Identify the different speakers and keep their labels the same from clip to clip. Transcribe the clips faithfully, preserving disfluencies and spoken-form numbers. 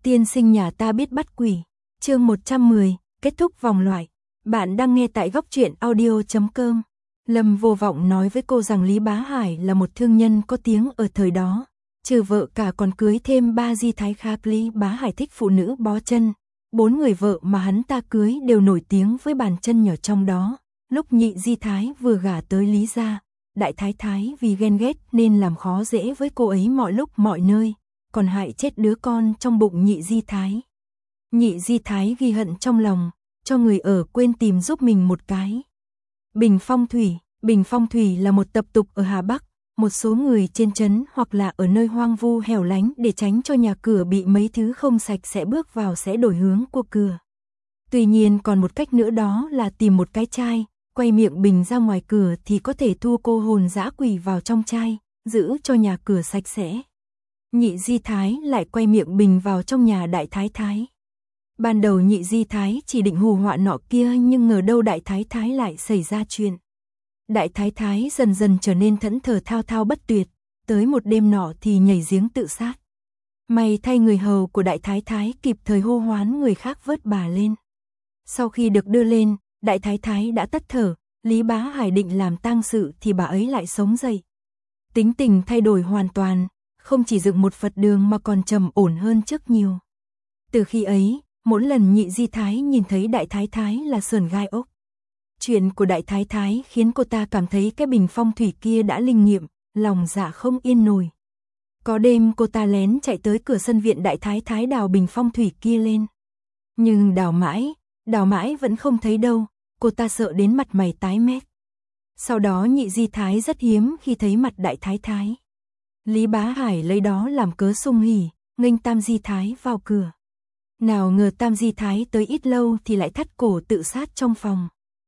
Speaker 1: Tiên sinh nhà ta biết bắt quỷ. Chương một trăm mười, kết thúc vòng loại. Bạn đang nghe tại góc truyện audio chấm com. Lâm Vô Vọng nói với cô rằng Lý Bá Hải là một thương nhân có tiếng ở thời đó. Trừ vợ cả còn cưới thêm ba di thái khác. Lý Bá Hải thích phụ nữ bó chân. Bốn người vợ mà hắn ta cưới đều nổi tiếng với bàn chân nhỏ trong đó. Lúc nhị di thái vừa gả tới Lý gia, đại thái thái vì ghen ghét nên làm khó dễ với cô ấy mọi lúc mọi nơi, còn hại chết đứa con trong bụng nhị di thái. Nhị di thái ghi hận trong lòng, cho người ở quên tìm giúp mình một cái bình phong thủy. Bình phong thủy là một tập tục ở Hà Bắc, một số người trên trấn hoặc là ở nơi hoang vu hẻo lánh để tránh cho nhà cửa bị mấy thứ không sạch sẽ bước vào sẽ đổi hướng của cửa. Tuy nhiên còn một cách nữa, đó là tìm một cái chai, quay miệng bình ra ngoài cửa thì có thể thu cô hồn dã quỷ vào trong chai, giữ cho nhà cửa sạch sẽ. Nhị di thái lại quay miệng bình vào trong nhà đại thái thái. Ban đầu nhị di thái chỉ định hù họa nọ kia, nhưng ngờ đâu đại thái thái lại xảy ra chuyện. Đại thái thái dần dần trở nên thẫn thờ thao thao bất tuyệt, tới một đêm nọ thì nhảy giếng tự sát. May thay người hầu của đại thái thái kịp thời hô hoán người khác vớt bà lên. Sau khi được đưa lên, đại thái thái đã tắt thở. Lý Bá Hải định làm tang sự thì bà ấy lại sống dậy. Tính tình thay đổi hoàn toàn, không chỉ dựng một Phật đường mà còn trầm ổn hơn trước nhiều. Từ khi ấy, mỗi lần nhị di thái nhìn thấy đại thái thái là sờn gai ốc. Chuyện của đại thái thái khiến cô ta cảm thấy cái bình phong thủy kia đã linh nghiệm, lòng dạ không yên nổi. Có đêm cô ta lén chạy tới cửa sân viện đại thái thái đào bình phong thủy kia lên. Nhưng đào mãi, đào mãi vẫn không thấy đâu, cô ta sợ đến mặt mày tái mét. Sau đó nhị di thái rất hiếm khi thấy mặt đại thái thái. Lý Bá Hải lấy đó làm cớ sung hỉ, nghênh tam di thái vào cửa. Nào ngờ tam di thái tới ít lâu thì lại thắt cổ tự sát trong phòng.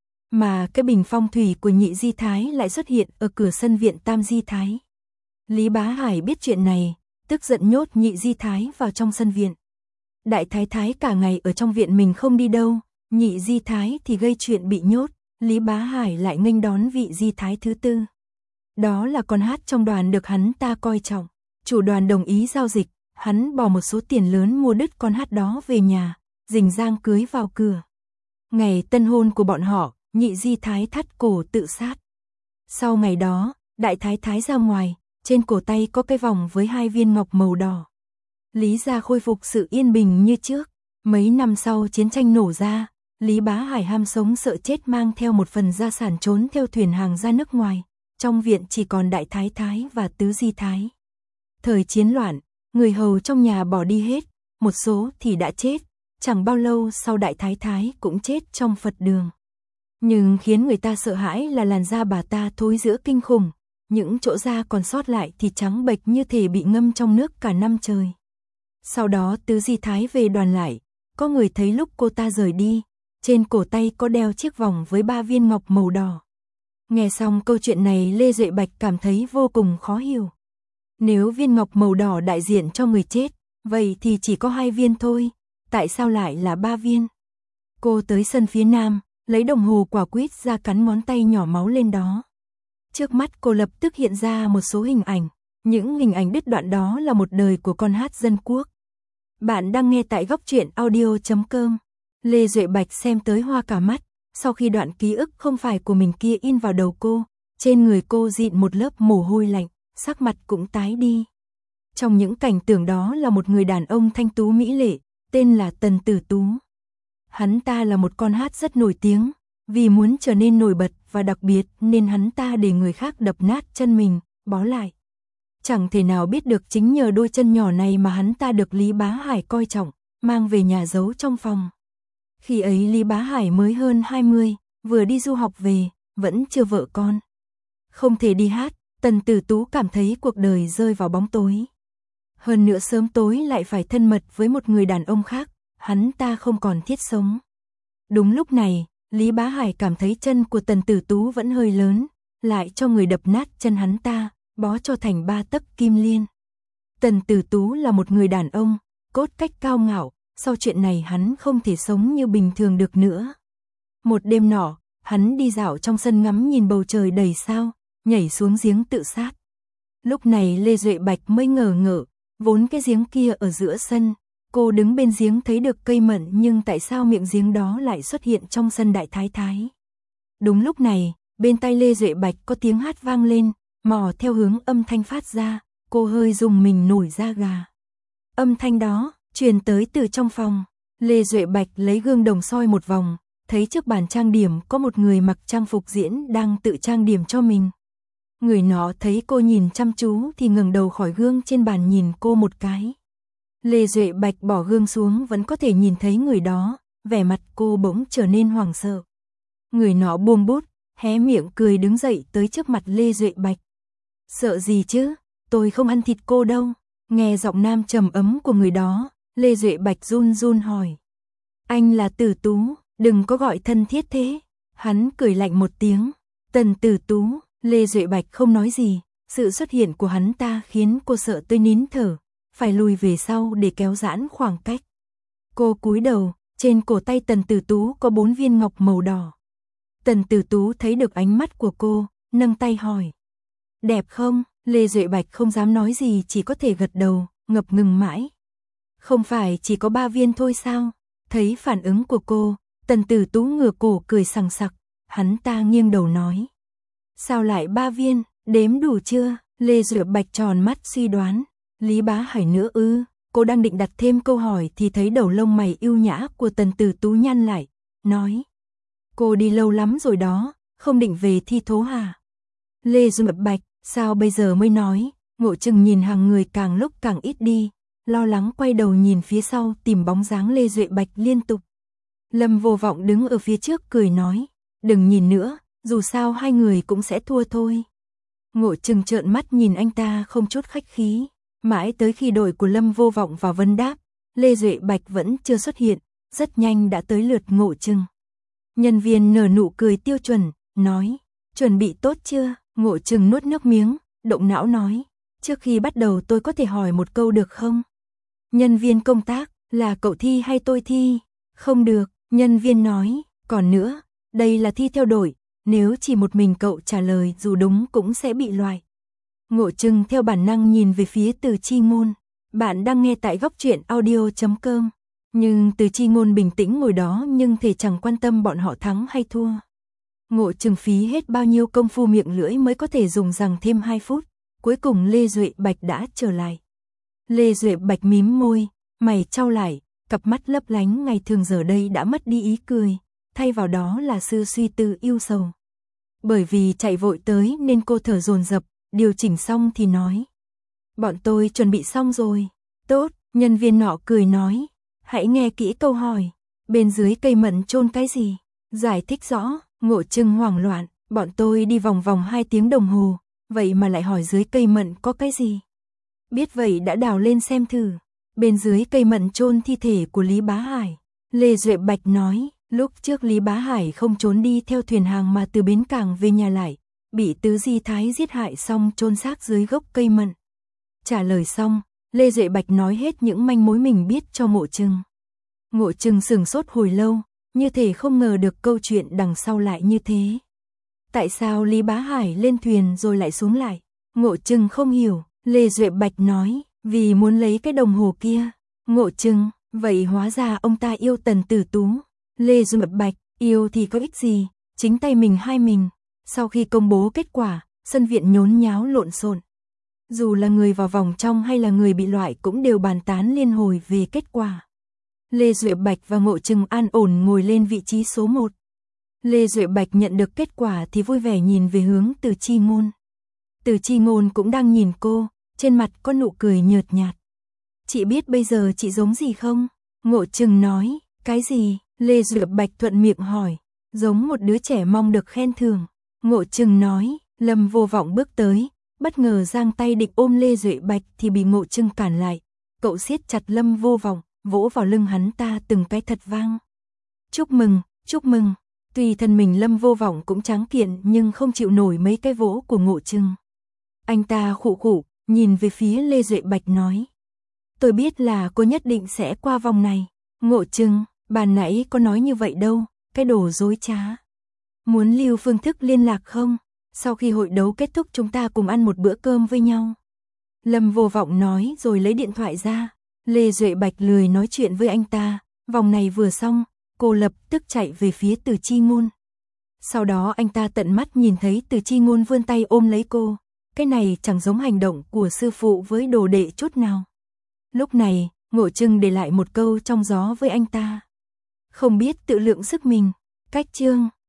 Speaker 1: Mà cái bình phong thủy của nhị di thái lại xuất hiện ở cửa sân viện tam di thái. Lý Bá Hải biết chuyện này, tức giận nhốt nhị di thái vào trong sân viện. Đại thái thái cả ngày ở trong viện mình không đi đâu, nhị di thái thì gây chuyện bị nhốt. Lý Bá Hải lại nghênh đón vị di thái thứ tư. Đó là con hát trong đoàn được hắn ta coi trọng. Chủ đoàn đồng ý giao dịch, hắn bỏ một số tiền lớn mua đứt con hát đó về nhà, rình rang cưới vào cửa. Ngày tân hôn của bọn họ, nhị di thái thắt cổ tự sát. Sau ngày đó, đại thái thái ra ngoài, trên cổ tay có cái vòng với hai viên ngọc màu đỏ. Lý gia khôi phục sự yên bình như trước. Mấy năm sau chiến tranh nổ ra, Lý Bá Hải ham sống sợ chết mang theo một phần gia sản trốn theo thuyền hàng ra nước ngoài. Trong viện chỉ còn đại thái thái và tứ di thái. Thời chiến loạn, người hầu trong nhà bỏ đi hết, một số thì đã chết. Chẳng bao lâu sau đại thái thái cũng chết trong Phật đường. Nhưng khiến người ta sợ hãi là làn da bà ta thối rữa kinh khủng. Những chỗ da còn sót lại thì trắng bệch như thể bị ngâm trong nước cả năm trời. Sau đó tứ di thái về đoàn lại, có người thấy lúc cô ta rời đi, trên cổ tay có đeo chiếc vòng với ba viên ngọc màu đỏ. Nghe xong câu chuyện này, Lê Duệ Bạch cảm thấy vô cùng khó hiểu. Nếu viên ngọc màu đỏ đại diện cho người chết, vậy thì chỉ có hai viên thôi, tại sao lại là ba viên? Cô tới sân phía nam, lấy đồng hồ quả quýt ra cắn ngón tay nhỏ máu lên đó. Trước mắt cô lập tức hiện ra một số hình ảnh, những hình ảnh đứt đoạn đó là một đời của con hát dân quốc. Bạn đang nghe tại góc truyện audio chấm com. Lê Duệ Bạch xem tới hoa cả mắt, sau khi đoạn ký ức không phải của mình kia in vào đầu cô, trên người cô dịn một lớp mồ hôi lạnh, sắc mặt cũng tái đi. Trong những cảnh tưởng đó là một người đàn ông thanh tú mỹ lệ, tên là Tần Tử Tú. Hắn ta là một con hát rất nổi tiếng, vì muốn trở nên nổi bật và đặc biệt nên hắn ta để người khác đập nát chân mình, bó lại. Chẳng thể nào biết được chính nhờ đôi chân nhỏ này mà hắn ta được Lý Bá Hải coi trọng, mang về nhà giấu trong phòng. Khi ấy Lý Bá Hải mới hơn hai mươi, vừa đi du học về, vẫn chưa vợ con. Không thể đi hát, Tần Tử Tú cảm thấy cuộc đời rơi vào bóng tối. Hơn nữa sớm tối lại phải thân mật với một người đàn ông khác, hắn ta không còn thiết sống. Đúng lúc này, Lý Bá Hải cảm thấy chân của Tần Tử Tú vẫn hơi lớn, lại cho người đập nát chân hắn ta, bó cho thành ba tấc kim liên. Tần Tử Tú là một người đàn ông, cốt cách cao ngạo, sau chuyện này hắn không thể sống như bình thường được nữa. Một đêm nọ, hắn đi dạo trong sân ngắm nhìn bầu trời đầy sao, nhảy xuống giếng tự sát. Lúc này Lê Duệ Bạch mới ngờ ngợ, vốn cái giếng kia ở giữa sân, Cô đứng bên giếng thấy được cây mận nhưng tại sao miệng giếng đó lại xuất hiện trong sân đại thái thái. Đúng lúc này, bên tai Lê Duệ Bạch có tiếng hát vang lên, mò theo hướng âm thanh phát ra, cô hơi rùng mình nổi da gà. Âm thanh đó, truyền tới từ trong phòng. Lê Duệ Bạch lấy gương đồng soi một vòng, thấy trước bàn trang điểm có một người mặc trang phục diễn đang tự trang điểm cho mình. Người nọ thấy cô nhìn chăm chú thì ngẩng đầu khỏi gương trên bàn nhìn cô một cái. Lê Duệ Bạch bỏ gương xuống vẫn có thể nhìn thấy người đó, vẻ mặt cô bỗng trở nên hoảng sợ. Người nọ buông bút, hé miệng cười đứng dậy tới trước mặt Lê Duệ Bạch. Sợ gì chứ, tôi không ăn thịt cô đâu. Nghe giọng nam trầm ấm của người đó, Lê Duệ Bạch run run hỏi. Anh là Tử Tú, đừng có gọi thân thiết thế. Hắn cười lạnh một tiếng. Tần Tử Tú, Lê Duệ Bạch không nói gì, sự xuất hiện của hắn ta khiến cô sợ tới nín thở, phải lùi về sau để kéo giãn khoảng cách. Cô cúi đầu, trên cổ tay Tần Tử Tú có bốn viên ngọc màu đỏ. Tần Tử Tú thấy được ánh mắt của cô, nâng tay hỏi. Đẹp không? Lê Duệ Bạch không dám nói gì chỉ có thể gật đầu, ngập ngừng mãi. Không phải chỉ có ba viên thôi sao? Thấy phản ứng của cô, Tần Tử Tú ngửa cổ cười sằng sặc, hắn ta nghiêng đầu nói. Sao lại ba viên, đếm đủ chưa? Lê Duệ Bạch tròn mắt suy đoán. Lý Bá Hải nữa ư? Cô đang định đặt thêm câu hỏi thì thấy đầu lông mày yêu nhã của Tần Tử Tú nhăn lại, nói. Cô đi lâu lắm rồi đó, không định về thi thố hả? Lê Duệ Bạch, sao bây giờ mới nói? Ngộ Trừng nhìn hàng người càng lúc càng ít đi, lo lắng quay đầu nhìn phía sau tìm bóng dáng Lê Duệ Bạch liên tục. Lâm Vô Vọng đứng ở phía trước cười nói, đừng nhìn nữa, dù sao hai người cũng sẽ thua thôi. Ngộ Trừng trợn mắt nhìn anh ta không chút khách khí, mãi tới khi đội của Lâm Vô Vọng vào vấn đáp, Lê Duệ Bạch vẫn chưa xuất hiện, rất nhanh đã tới lượt Ngộ Trừng. Nhân viên nở nụ cười tiêu chuẩn, nói, chuẩn bị tốt chưa? Ngộ Trừng nuốt nước miếng, động não nói, trước khi bắt đầu tôi có thể hỏi một câu được không? Nhân viên công tác, là cậu thi hay tôi thi? Không được, nhân viên nói, còn nữa, đây là thi theo đội, nếu chỉ một mình cậu trả lời dù đúng cũng sẽ bị loại. Ngộ Trừng theo bản năng nhìn về phía Từ Chi Ngôn, bạn đang nghe tại góc truyện audio chấm com. Nhưng Từ Chi Ngôn bình tĩnh ngồi đó nhưng thể chẳng quan tâm bọn họ thắng hay thua. Ngộ Trừng phí hết bao nhiêu công phu miệng lưỡi mới có thể dùng rằng thêm hai phút, cuối cùng Lê Duệ Bạch đã trở lại. Lê Duệ Bạch mím môi, mày chau lại, cặp mắt lấp lánh ngày thường giờ đây đã mất đi ý cười, thay vào đó là sự suy tư yêu sầu. Bởi vì chạy vội tới nên cô thở dồn dập, điều chỉnh xong thì nói. Bọn tôi chuẩn bị xong rồi. Tốt, nhân viên nọ cười nói. Hãy nghe kỹ câu hỏi. Bên dưới cây mận chôn cái gì? Giải thích rõ. Ngộ Trừng hoảng loạn. Bọn tôi đi vòng vòng hai tiếng đồng hồ. Vậy mà lại hỏi dưới cây mận có cái gì? Biết vậy đã đào lên xem thử. Bên dưới cây mận chôn thi thể của Lý Bá Hải. Lê Duệ Bạch nói. Lúc trước Lý Bá Hải không trốn đi theo thuyền hàng mà từ bến cảng về nhà lại. Bị Tứ Di Thái giết hại xong chôn xác dưới gốc cây mận. Trả lời xong, Lê Duệ Bạch nói hết những manh mối mình biết cho Ngộ Trừng. Ngộ Trừng sửng sốt hồi lâu, như thể không ngờ được câu chuyện đằng sau lại như thế. Tại sao Lý Bá Hải lên thuyền rồi lại xuống lại? Ngộ Trừng không hiểu, Lê Duệ Bạch nói, vì muốn lấy cái đồng hồ kia. Ngộ Trừng, vậy hóa ra ông ta yêu Tần Tử Tú. Lê Duệ Bạch, yêu thì có ích gì, chính tay mình hai mình. Sau khi công bố kết quả, sân viện nhốn nháo lộn xộn. Dù là người vào vòng trong hay là người bị loại cũng đều bàn tán liên hồi về kết quả. Lê Duệ Bạch và Ngộ Trừng an ổn ngồi lên vị trí số một. Lê Duệ Bạch nhận được kết quả thì vui vẻ nhìn về hướng Từ Chi Ngôn. Từ Chi Ngôn cũng đang nhìn cô, trên mặt có nụ cười nhợt nhạt. Chị biết bây giờ chị giống gì không? Ngộ Trừng nói, cái gì? Lê Duệ Bạch thuận miệng hỏi, giống một đứa trẻ mong được khen thưởng. Ngộ Trừng nói, Lâm Vô Vọng bước tới, bất ngờ giang tay định ôm Lê Duệ Bạch thì bị Ngộ Trừng cản lại. Cậu siết chặt Lâm Vô Vọng, vỗ vào lưng hắn ta từng cái thật vang. Chúc mừng, chúc mừng. Tuy thân mình Lâm Vô Vọng cũng tráng kiện nhưng không chịu nổi mấy cái vỗ của Ngộ Trừng. Anh ta khụ khụ, nhìn về phía Lê Duệ Bạch nói. Tôi biết là cô nhất định sẽ qua vòng này. Ngộ Trừng, bà nãy có nói như vậy đâu, cái đồ dối trá. Muốn lưu phương thức liên lạc không? Sau khi hội đấu kết thúc chúng ta cùng ăn một bữa cơm với nhau. Lâm Vô Vọng nói rồi lấy điện thoại ra. Lê Duệ Bạch lười nói chuyện với anh ta, vòng này vừa xong, cô lập tức chạy về phía Từ Chi Ngôn. Sau đó anh ta tận mắt nhìn thấy Từ Chi Ngôn vươn tay ôm lấy cô, cái này chẳng giống hành động của sư phụ với đồ đệ chút nào. Lúc này, Ngộ Trưng để lại một câu trong gió với anh ta. Không biết tự lượng sức mình, cách chương